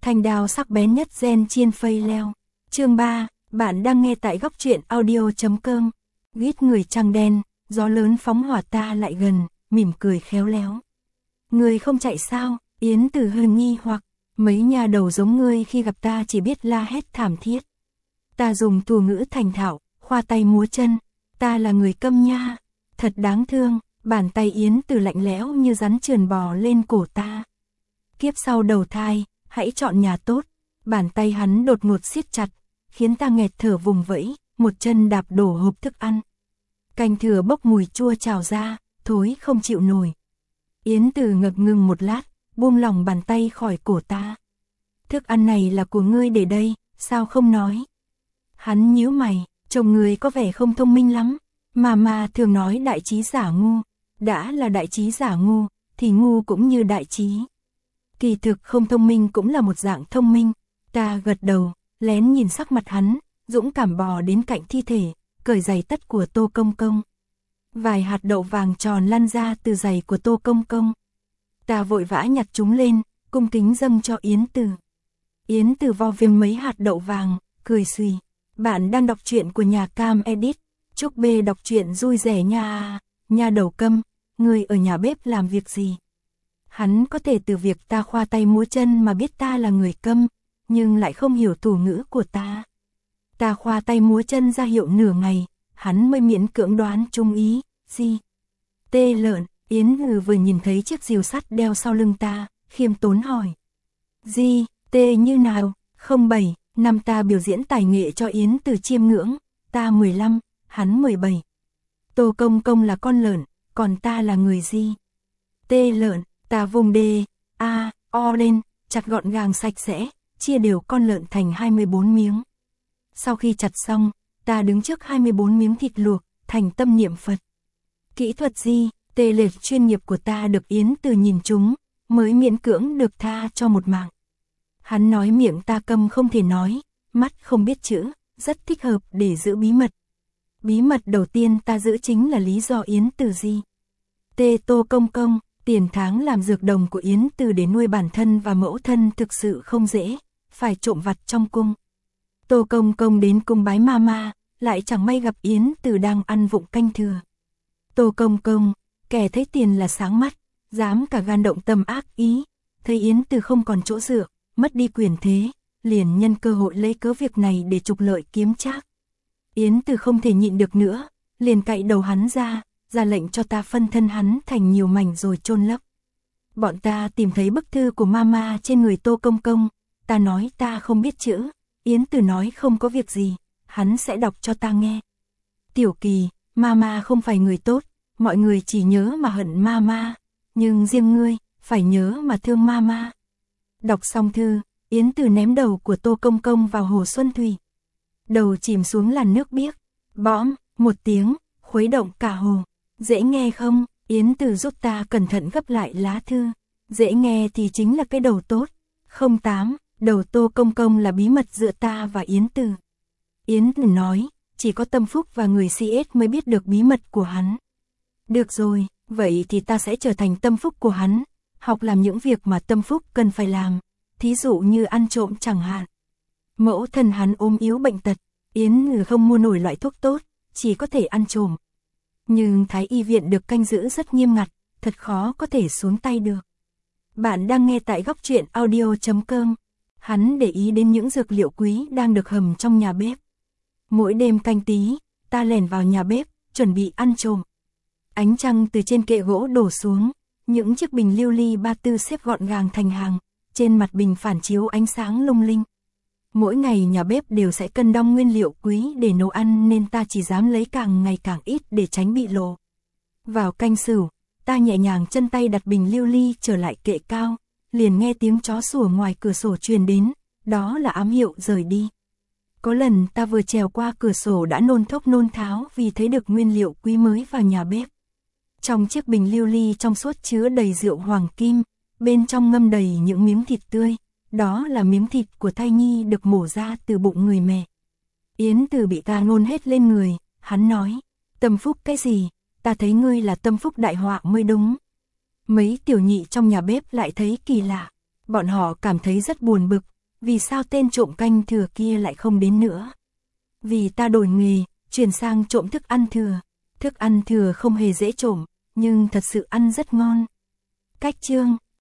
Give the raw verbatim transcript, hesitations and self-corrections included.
Thanh đao sắc bén nhất gen chiên phây leo. Chương ba, bạn đang nghe tại góc truyện audio chấm com. Gít người trăng đen, gió lớn phóng hỏa ta lại gần, mỉm cười khéo léo. Ngươi không chạy sao? Yến Từ hơi nghi hoặc, mấy nhà đầu giống ngươi khi gặp ta chỉ biết la hét thảm thiết. Ta dùng tù ngữ thành thạo, khoa tay múa chân, ta là người câm nha, thật đáng thương. Bàn tay Yến Từ lạnh lẽo như rắn trườn bò lên cổ ta. Kiếp sau đầu thai, hãy chọn nhà tốt. Bàn tay hắn đột ngột siết chặt, khiến ta nghẹt thở vùng vẫy, một chân đạp đổ hộp thức ăn. Canh thừa bốc mùi chua trào ra, thối không chịu nổi. Yến Từ ngập ngừng một lát, buông lỏng bàn tay khỏi cổ ta. Thức ăn này là của ngươi để đây, sao không nói? Hắn nhíu mày, chồng ngươi có vẻ không thông minh lắm, mà mà thường nói đại trí giả ngu. Đã là đại trí giả ngu, thì ngu cũng như đại trí. Kỳ thực không thông minh cũng là một dạng thông minh. Ta gật đầu, lén nhìn sắc mặt hắn, dũng cảm bò đến cạnh thi thể, cởi giày tất của Tô Công Công. Vài hạt đậu vàng tròn lăn ra từ giày của Tô Công Công. Ta vội vã nhặt chúng lên, cung kính dâng cho Yến Từ. Yến Từ vo viêm mấy hạt đậu vàng, cười xùy. Bạn đang đọc truyện của nhà Cam Edit. Chúc B đọc truyện vui vẻ nha. Nhà đầu câm, ngươi ở nhà bếp làm việc gì? Hắn có thể từ việc ta khoa tay múa chân mà biết ta là người câm, nhưng lại không hiểu thủ ngữ của ta. Ta khoa tay múa chân ra hiệu nửa ngày, hắn mới miễn cưỡng đoán trung ý, gì? Tê lợn. Yến Từ vừa nhìn thấy chiếc rìu sắt đeo sau lưng ta, khiêm tốn hỏi. Gì, tê như nào? Không bảy, năm ta biểu diễn tài nghệ cho Yến Từ chiêm ngưỡng, ta mười lăm, hắn mười bảy. Tô Công Công là con lợn, còn ta là người gì? Tê lợn. Ta vùng đê, a, o lên, chặt gọn gàng sạch sẽ, chia đều con lợn thành hai mươi bốn miếng. Sau khi chặt xong, ta đứng trước hai mươi bốn miếng thịt luộc, thành tâm niệm Phật. Kỹ thuật gì, tê lệch chuyên nghiệp của ta được Yến Từ nhìn chúng, mới miễn cưỡng được tha cho một mạng. Hắn nói miệng ta câm không thể nói, mắt không biết chữ, rất thích hợp để giữ bí mật. Bí mật đầu tiên ta giữ chính là lý do Yến Từ gì. Tê Tô Công Công. Tiền tháng làm dược đồng của Yến Từ để nuôi bản thân và mẫu thân thực sự không dễ, phải trộm vặt trong cung. Tô Công Công đến cung bái mama, lại chẳng may gặp Yến Từ đang ăn vụng canh thừa. Tô Công Công, kẻ thấy tiền là sáng mắt, dám cả gan động tâm ác ý, thấy Yến Từ không còn chỗ dựa, mất đi quyền thế, liền nhân cơ hội lấy cớ việc này để trục lợi kiếm trác. Yến Từ không thể nhịn được nữa, liền cạy đầu hắn ra, ra lệnh cho ta phân thân hắn thành nhiều mảnh rồi chôn lấp. Bọn ta tìm thấy bức thư của mama trên người Tô Công Công, ta nói ta không biết chữ, Yến Từ nói không có việc gì, hắn sẽ đọc cho ta nghe. Tiểu Kỳ, mama không phải người tốt, mọi người chỉ nhớ mà hận mama, nhưng riêng ngươi, phải nhớ mà thương mama. Đọc xong thư, Yến Từ ném đầu của Tô Công Công vào hồ Xuân Thủy. Đầu chìm xuống làn nước biếc, bõm, một tiếng, khuấy động cả hồ. Dễ nghe không? Yến Từ giúp ta cẩn thận gấp lại lá thư. Dễ nghe thì chính là cái đầu tốt. Không tám, đầu Tô Công Công là bí mật giữa ta và Yến Từ. Yến Từ nói, chỉ có Tâm Phúc và người xê ét mới biết được bí mật của hắn. Được rồi, vậy thì ta sẽ trở thành Tâm Phúc của hắn, học làm những việc mà Tâm Phúc cần phải làm, thí dụ như ăn trộm chẳng hạn. Mẫu thân hắn ốm yếu bệnh tật, Yến Từ không mua nổi loại thuốc tốt, chỉ có thể ăn trộm. Nhưng Thái Y viện được canh giữ rất nghiêm ngặt, thật khó có thể xuống tay được. Bạn đang nghe tại góc truyện audio chấm com. Hắn để ý đến những dược liệu quý đang được hầm trong nhà bếp. Mỗi đêm canh tí, ta lẻn vào nhà bếp, chuẩn bị ăn trộm. Ánh trăng từ trên kệ gỗ đổ xuống, những chiếc bình lưu ly ba tư xếp gọn gàng thành hàng, trên mặt bình phản chiếu ánh sáng lung linh. Mỗi ngày nhà bếp đều sẽ cân đong nguyên liệu quý để nấu ăn nên ta chỉ dám lấy càng ngày càng ít để tránh bị lộ. Vào canh sửu, ta nhẹ nhàng chân tay đặt bình lưu ly trở lại kệ cao, liền nghe tiếng chó sủa ngoài cửa sổ truyền đến, đó là ám hiệu rời đi. Có lần ta vừa trèo qua cửa sổ đã nôn thốc nôn tháo vì thấy được nguyên liệu quý mới vào nhà bếp. Trong chiếc bình lưu ly trong suốt chứa đầy rượu hoàng kim, bên trong ngâm đầy những miếng thịt tươi. Đó là miếng thịt của thai nhi được mổ ra từ bụng người mẹ. Yến Từ bị ta nôn hết lên người, hắn nói, Tâm Phúc cái gì, ta thấy ngươi là Tâm Phúc đại họa mới đúng. Mấy tiểu nhị trong nhà bếp lại thấy kỳ lạ, Bọn họ cảm thấy rất buồn bực, vì sao tên trộm canh thừa kia lại không đến nữa. Vì ta đổi nghề, chuyển sang trộm thức ăn thừa. Thức ăn thừa không hề dễ trộm, nhưng thật sự ăn rất ngon. Cách chương